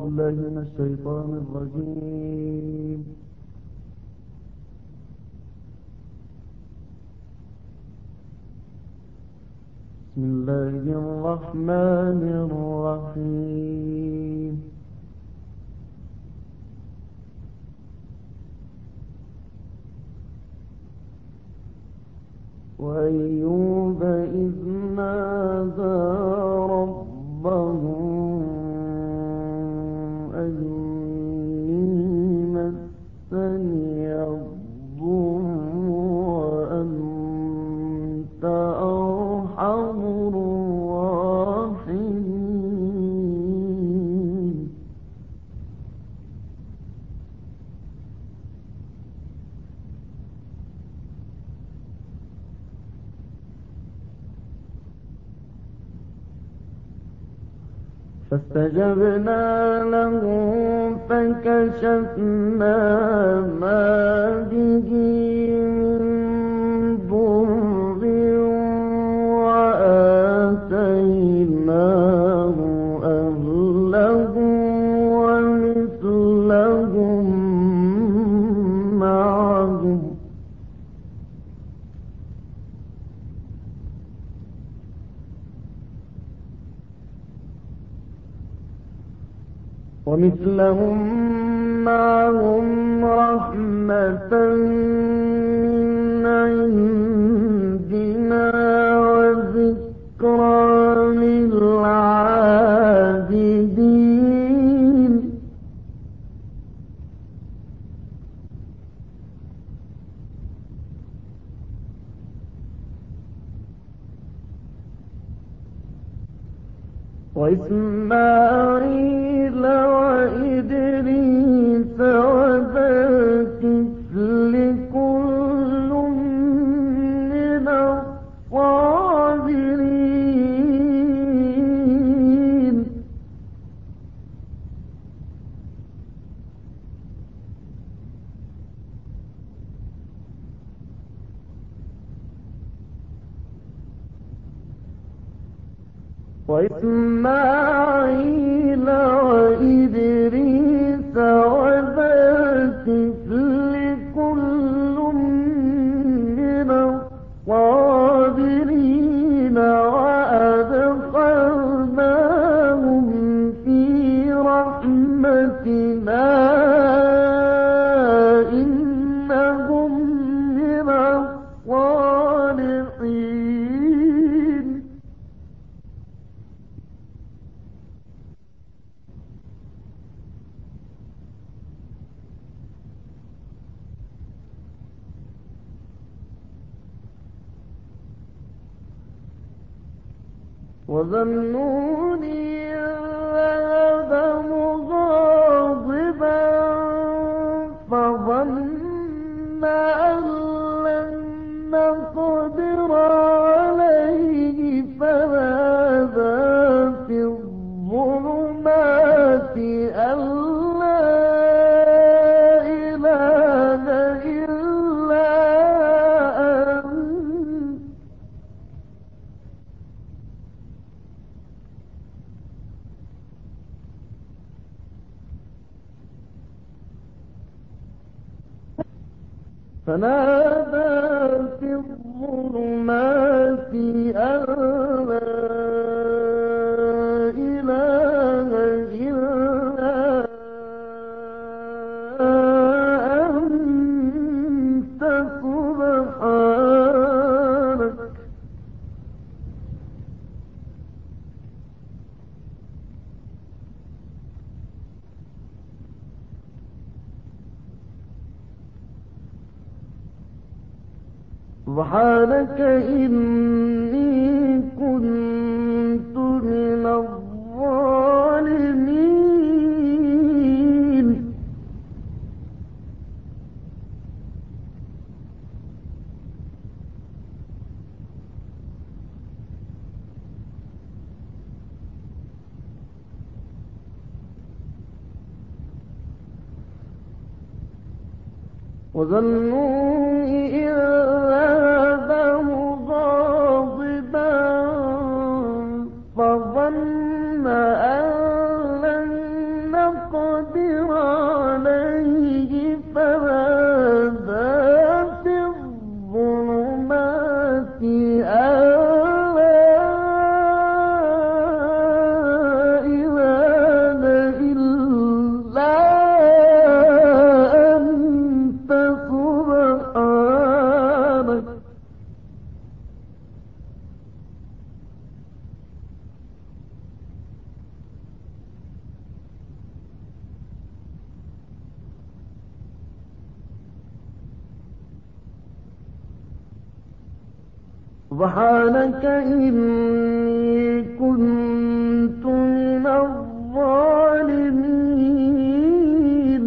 بالله من الشيطان الرجيم. بسم الله الرحمن الرحيم. وأيوب إذ نادى ربه أني مسني الضر وأنت أرحم الراحمين. فاستجبنا له فكشفنا ما به من ضر وآتيناه أهله ومثلهم معهم رحمة من عندنا وذكرى للعابدين. وإسماعيل وإدريس وذا الكفل كل من الصابرين. وإسماعيل وإدريس وذا الكفل كل من الصابرين وأدخلناهم في رحمتنا إنهم من الصالحين. وذا النون ذهب مغاضبا فظن أن لن نقدر عليه فنادى في الظلمات أن لا إله إلا أنت فنادى في الظلمات أن لا إله إلا أنت سبحانك إني كنت من الظالمين. وذا النون إذ ذهب مغاضبا فظن أن لن يقدر عليه فنادى في الظلمات أن لا إله إلا أنت سبحانك سبحانك إني كنت من الظالمين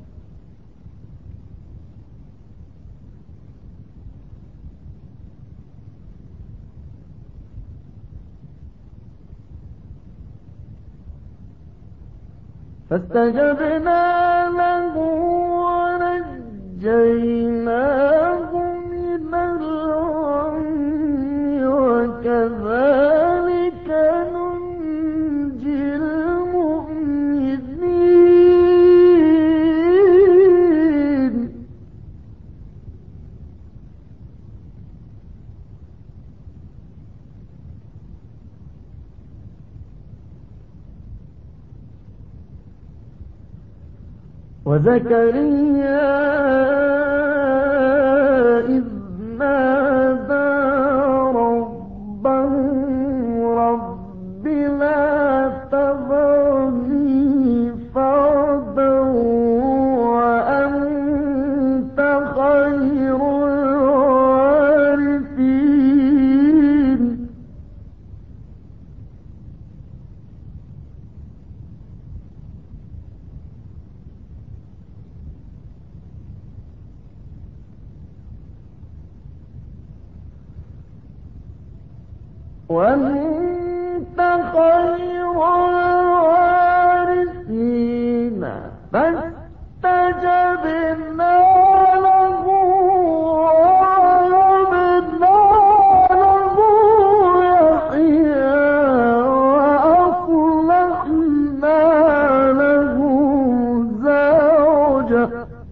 فاستجبنا له ونجيناه من الغم وكذلك ننجي المؤمنين وزكريا إذ نادى ربه رب لا تذرني فردا وأنت خير الوارثين وأنت خير الوارثين فاستجبنا له ووهبنا له يحيى وأصلحنا له زوجه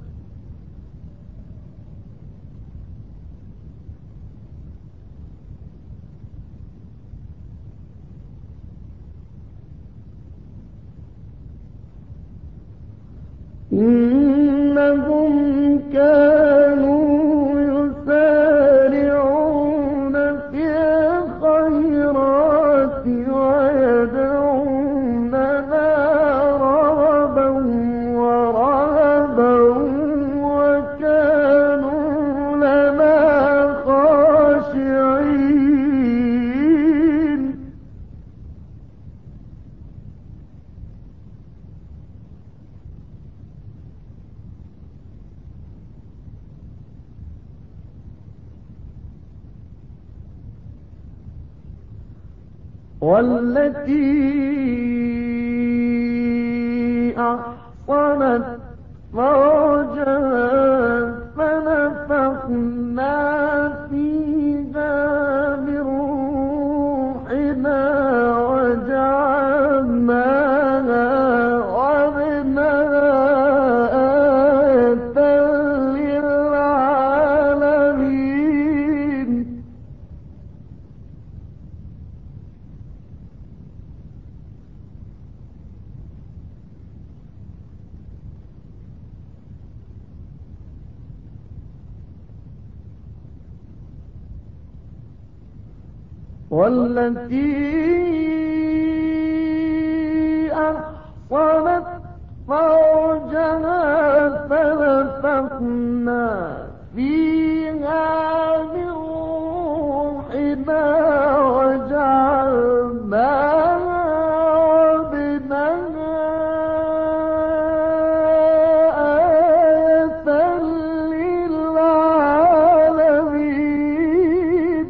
إنهم كانوا يسارعون في الخيرات ويدعوننا رغبا ورهبا وكانوا لنا خاشعين والتي أحصنت فرجها فنفخنا فيها من روحنا وجعلناها وابنها آية للعالمين والتي أحصنت فرجها فنفخنا فيها من روحنا وجعلناها وابنها آية للعالمين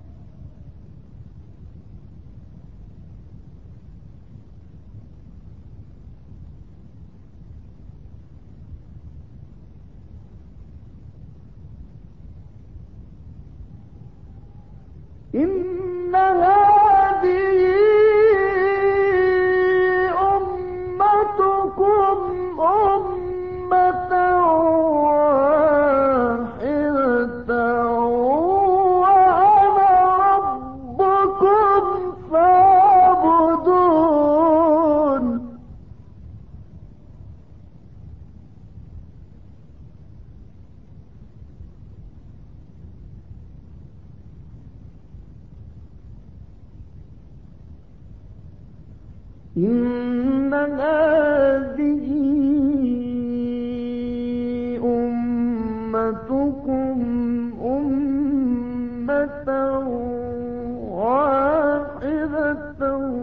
إن هذه أمتكم هذه أمتكم أمة واحدة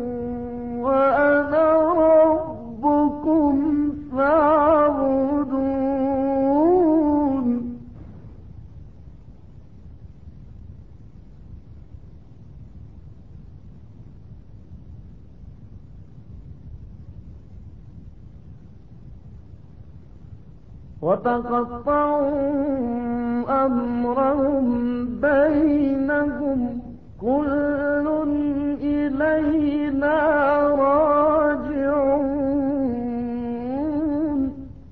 وأنا ربكم فاعبدون. وتقطعوا أمرهم بينهم كل إلينا راجعون.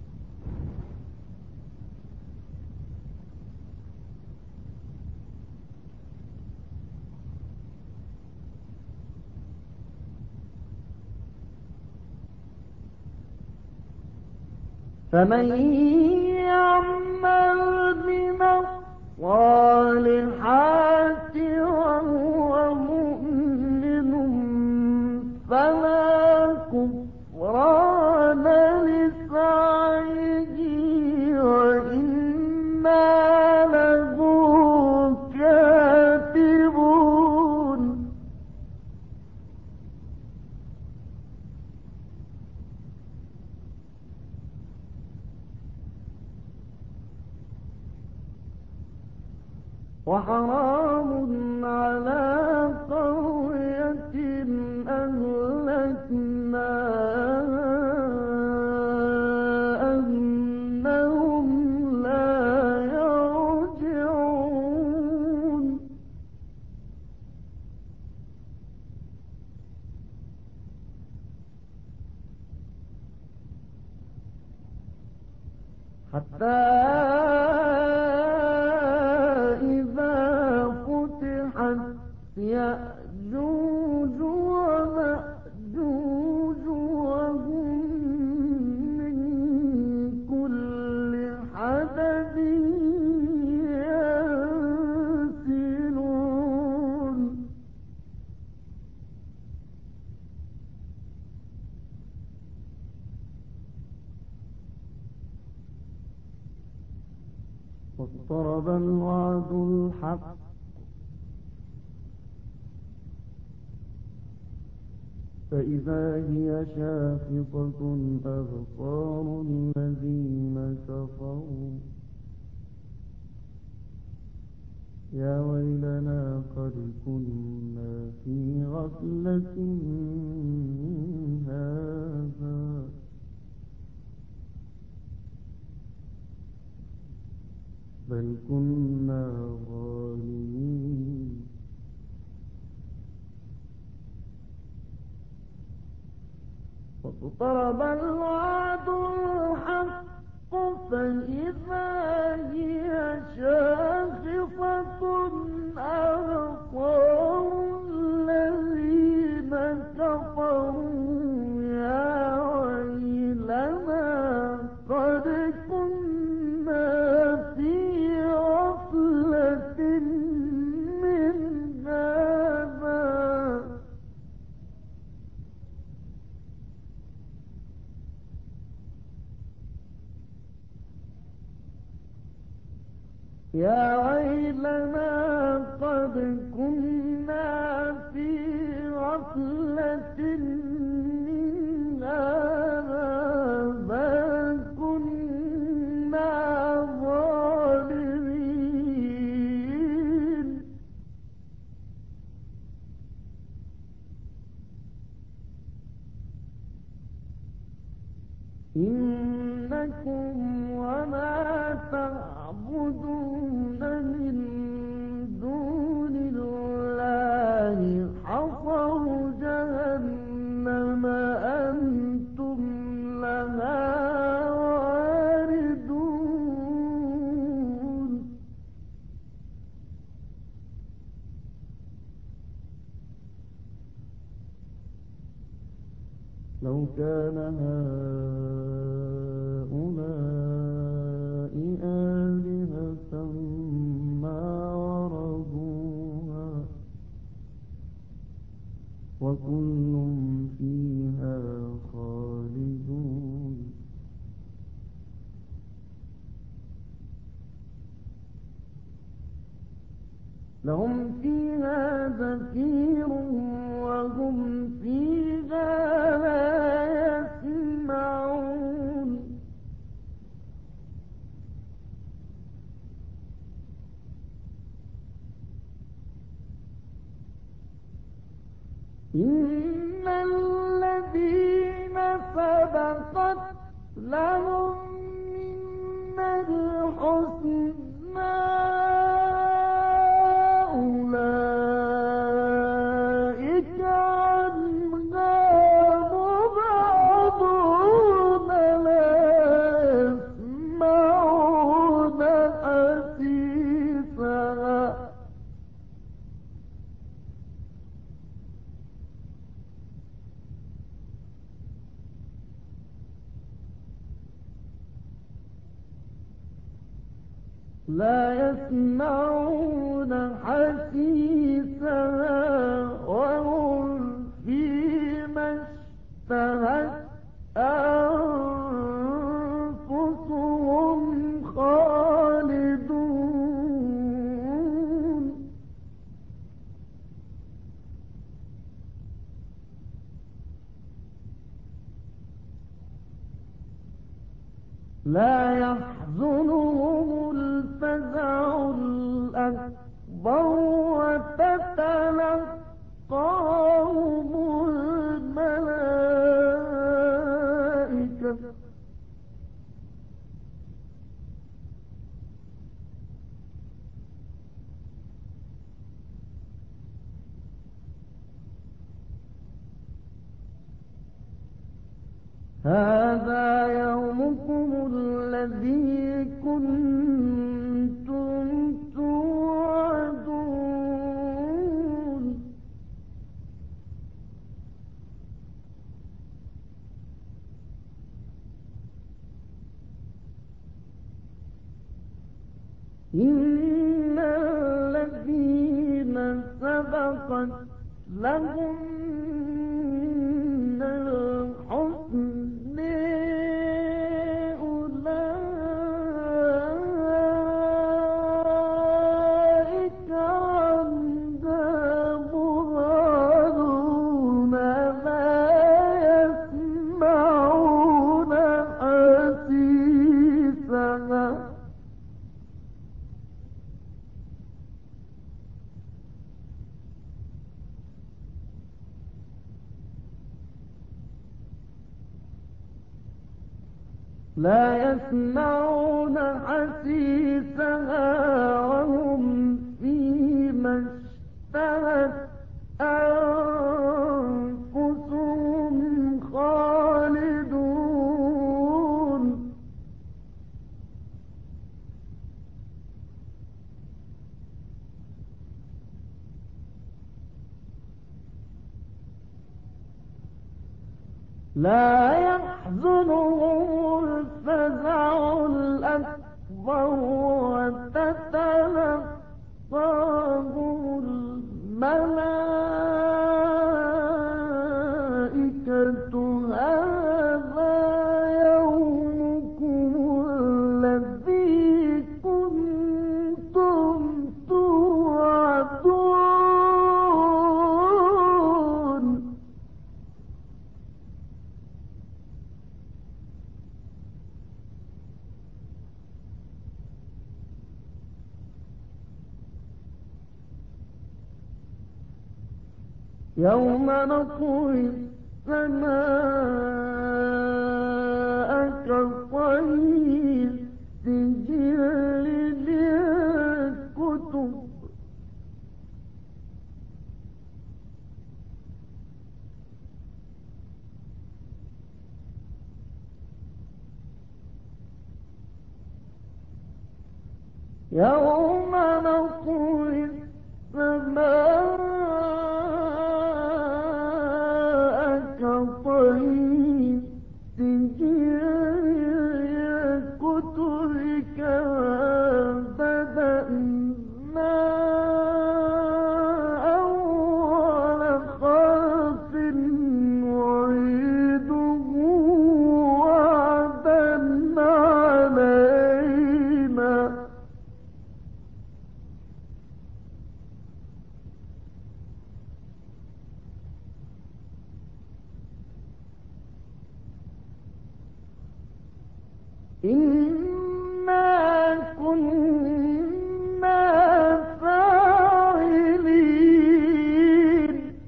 فمن يعمل من الصالحات وهو مؤمن فلا كفران لسعيه وإنا له كاتبون. وحرام على قرية أهلكناها أنهم لا يرجعون. حتى يأجوج ومأجوج وهم من كل حدب ينسلون. واقترب الوعد الحق فإذا هي شاخصة أبصار الذين كفروا يا ويلنا قد كنا في غفلة من هذا بل كنا ظالمين. واقترب الوعد الحق فإذا هي شاخصة أبصار الذين كفروا يا ويلنا قد كنا في غفلة من هذا يا ويلنا قد كنا في غفلة من هذا بل كنا ظالمين. إنكم وما تعبدون من دون الله حصب جهنم أنتم لها واردون. لو كان هؤلاء آلهة ما وردوها وكل فيها خالدون. لهم فيها زفير وهم فيها لا يسمعون إن الذين سبقت لهم منا الحسنى أولئك عنها مبعدون لا يسمعون حسيسها وهم فيما اشتهت أنفسهم خالدون لا يحزنهم الفزع الأكبر وتتلقاهم الملائكة هذا يومكم الذي كنتم توعدون إن الذين سبقت لهم من الحسن أولئك عنها مبعدون لا يسمعون حسيسها وهم فيما اشتهت أنفسهم خالدون لا يحزنهم الفزع الأكبر وتتلقاهم الملائكة هذا يومكم الذي كنتم توعدون يوم نطوي السماء كطي السجل للكتب يوم نطوي السماء كطي السجل للكتب كما بدأنا أول خلق نعيده وعدا علينا إنا كنا فاعلين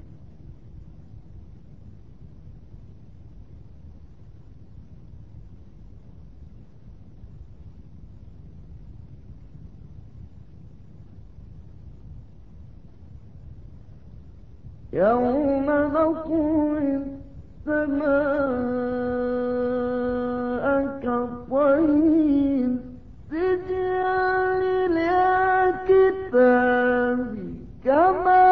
يوم نطوي السماء كطي السجل للكتاب كما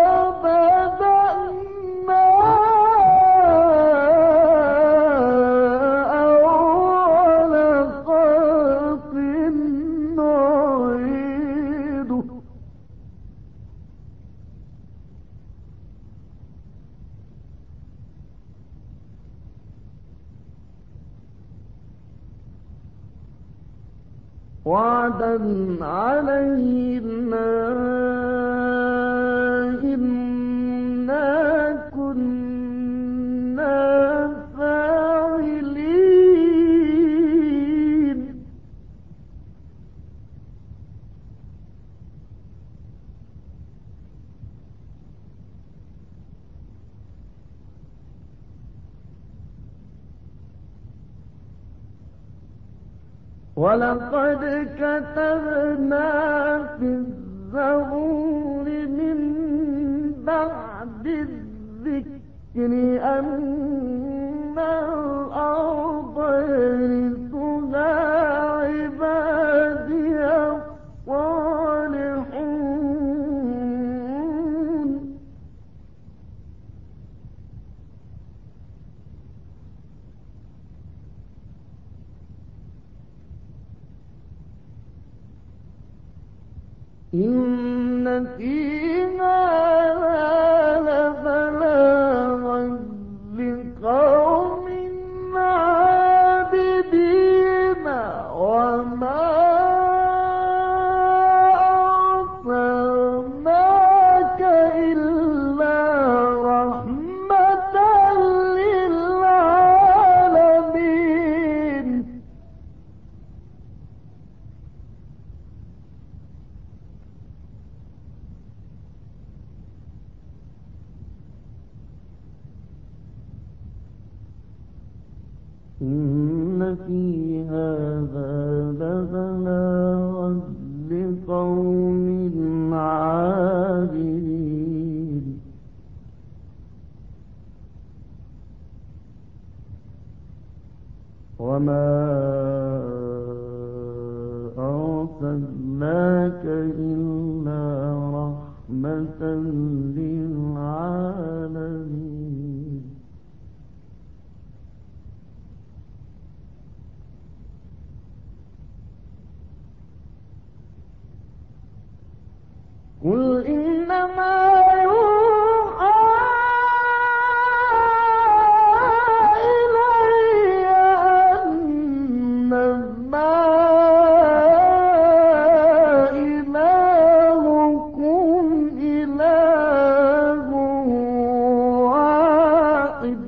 بدأنا أول خلق نعيده وعدا علينا إنا كنا فاعلين ولقد كتبنا في الزبور من بعد الذكر أن الأرض يرثها عبادي الصالحون إن في هذا لبلاغا لقوم عابدين وما أرسلناك إلا رحمة للعالمين إن في هذا لبلاغا لقوم عابدين وما أرسلناك إلا رحمة للعالمين قل إنما يوحى إلي أنما إلهكم إله واحد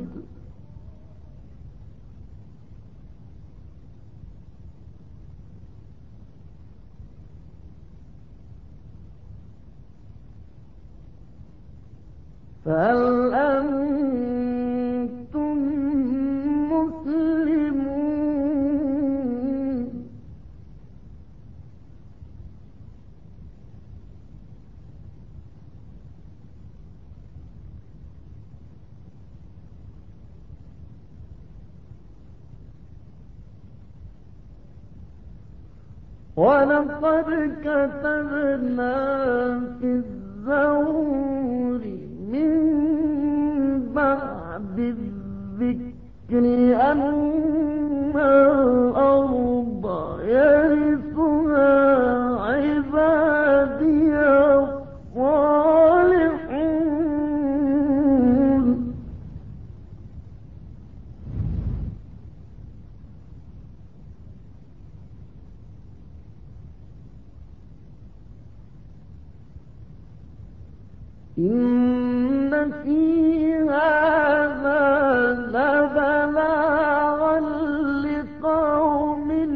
فهل أنتم مسلمون ولقد كتبنا في الزبور من بعد الذكر أن الأرض يرثها عبادي الصالحون إن في هذا لبلاغا لقوم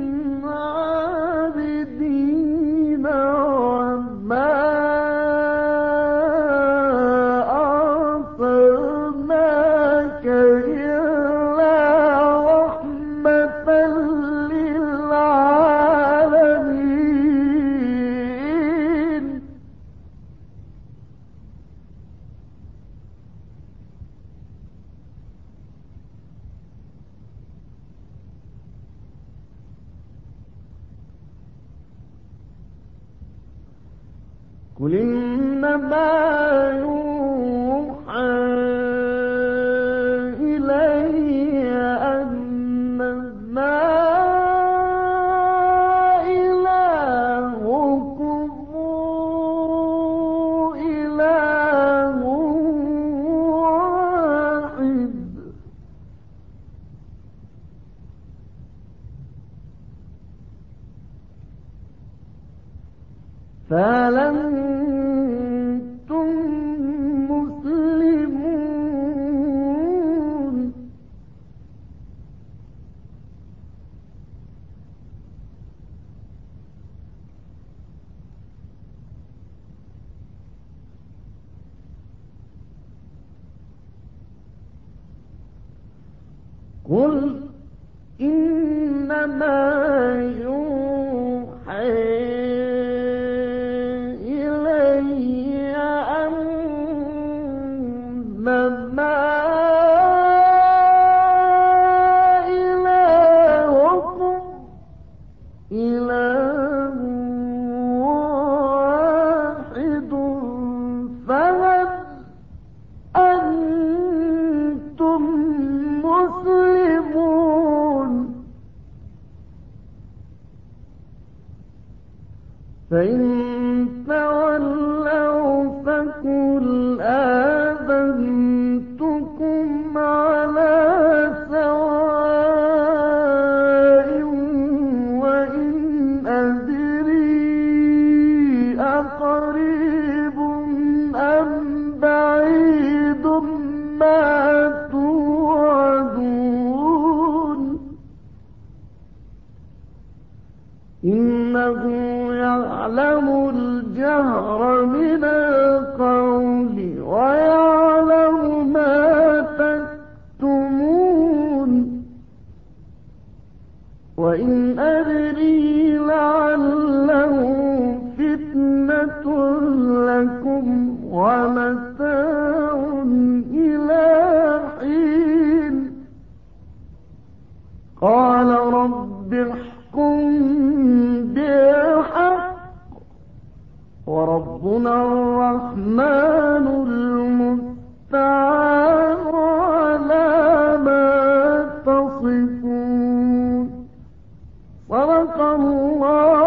قل إنما يوحى إلي أنما إلهكم إله واحد فهل أنتم مسلمون قل إنما يوحى إلي أنما إلهكم إله واحد فهل أنتم مسلمون فإن تولوا فقل آذنتكم على سواء وإن أدري أقريب أم بعيد ما توعدون إنه يعلم الجهر من القول ويعلم ما تكتمون وإن أدري لعله فتنة لكم ومتاع إلى حين قال رب احكم بالحق وربنا الرحمن المستعان على ما تصفون صدق الله